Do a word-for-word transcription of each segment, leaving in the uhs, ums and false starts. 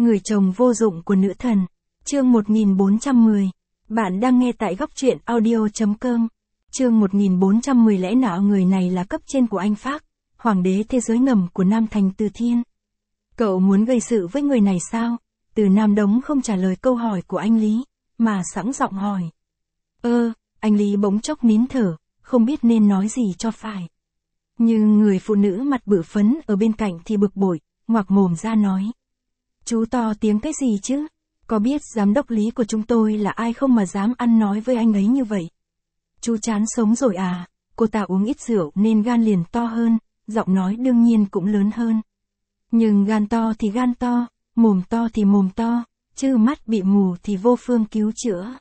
Người chồng vô dụng của nữ thần. Chương một nghìn bốn trăm mười. Bạn đang nghe tại góc truyện audio chấm com. Chương một nghìn bốn trăm mười. Lẽ nào người này là cấp trên của anh Phác, hoàng đế thế giới ngầm của Nam Thành Từ Thiên? Cậu muốn gây sự với người này sao? Từ Nam Đống không trả lời câu hỏi của anh Lý, mà sẵn giọng hỏi. Ơ, anh Lý bỗng chốc nín thở, không biết nên nói gì cho phải. Nhưng người phụ nữ mặt bự phấn ở bên cạnh thì bực bội, ngoạc mồm ra nói. Chú to tiếng cái gì chứ? Có biết giám đốc Lý của chúng tôi là ai không mà dám ăn nói với anh ấy như vậy? Chú chán sống rồi à? Cô ta uống ít rượu nên gan liền to hơn, giọng nói đương nhiên cũng lớn hơn. Nhưng gan to thì gan to, mồm to thì mồm to, chứ mắt bị mù thì vô phương cứu chữa.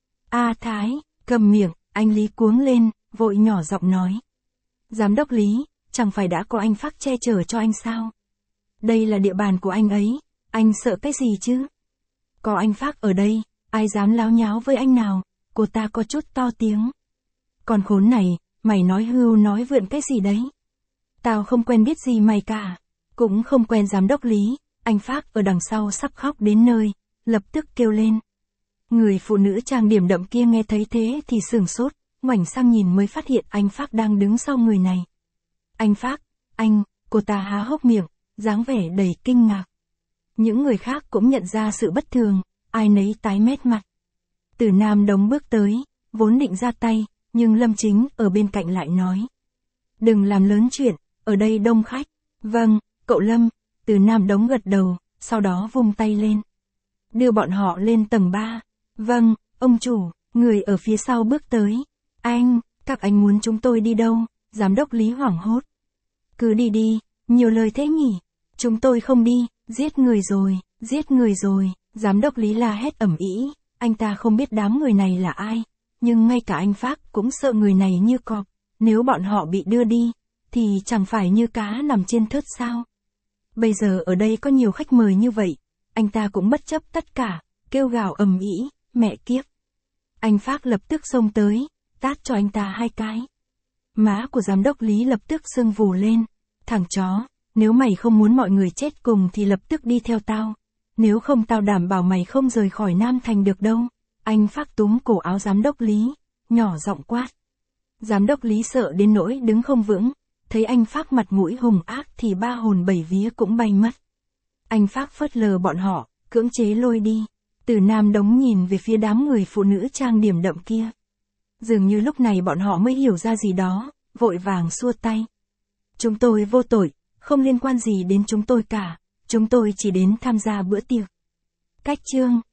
A Thái, cầm miệng, anh Lý cuống lên, vội nhỏ giọng nói. Giám đốc Lý, chẳng phải đã có anh Phác che chở cho anh sao? Đây là địa bàn của anh ấy, anh sợ cái gì chứ? Có anh Phác ở đây, ai dám láo nháo với anh nào? Cô ta có chút to tiếng. Còn khốn này, mày nói hưu nói vượn cái gì đấy? Tao không quen biết gì mày cả, cũng không quen giám đốc Lý. Anh Phác ở đằng sau sắp khóc đến nơi, lập tức kêu lên. Người phụ nữ trang điểm đậm kia nghe thấy thế thì sửng sốt, ngoảnh sang nhìn mới phát hiện anh Phác đang đứng sau người này. Anh Phác, anh, cô ta há hốc miệng, dáng vẻ đầy kinh ngạc. Những người khác cũng nhận ra sự bất thường, ai nấy tái mét mặt. Từ Nam Đống bước tới, vốn định ra tay, nhưng Lâm Chính ở bên cạnh lại nói. Đừng làm lớn chuyện, ở đây đông khách. Vâng, cậu Lâm. Từ Nam Đống gật đầu, sau đó vung tay lên. Đưa bọn họ lên tầng ba. Vâng, ông chủ. Người ở phía sau bước tới. Anh, các anh muốn chúng tôi đi đâu? Giám đốc Lý hoảng hốt. Cứ đi đi, nhiều lời thế nhỉ? Chúng tôi không đi, giết người rồi, giết người rồi. Giám đốc Lý la hét ầm ĩ, anh ta không biết đám người này là ai, nhưng ngay cả anh Phác cũng sợ người này như cọp. Nếu bọn họ bị đưa đi, thì chẳng phải như cá nằm trên thớt sao? Bây giờ ở đây có nhiều khách mời như vậy, anh ta cũng bất chấp tất cả, kêu gào ầm ĩ, mẹ kiếp. Anh Phác lập tức xông tới, tát cho anh ta hai cái. Má của giám đốc Lý lập tức sưng vù lên. Thằng chó, nếu mày không muốn mọi người chết cùng thì lập tức đi theo tao. Nếu không tao đảm bảo mày không rời khỏi Nam Thành được đâu. Anh Phác túm cổ áo giám đốc Lý, nhỏ giọng quát. Giám đốc Lý sợ đến nỗi đứng không vững, thấy anh Phác mặt mũi hùng ác thì ba hồn bảy vía cũng bay mất. Anh Phác phớt lờ bọn họ, cưỡng chế lôi đi. Từ Nam Đống nhìn về phía đám người phụ nữ trang điểm đậm kia. Dường như lúc này bọn họ mới hiểu ra gì đó, vội vàng xua tay. Chúng tôi vô tội, không liên quan gì đến chúng tôi cả, chúng tôi chỉ đến tham gia bữa tiệc. Cách chương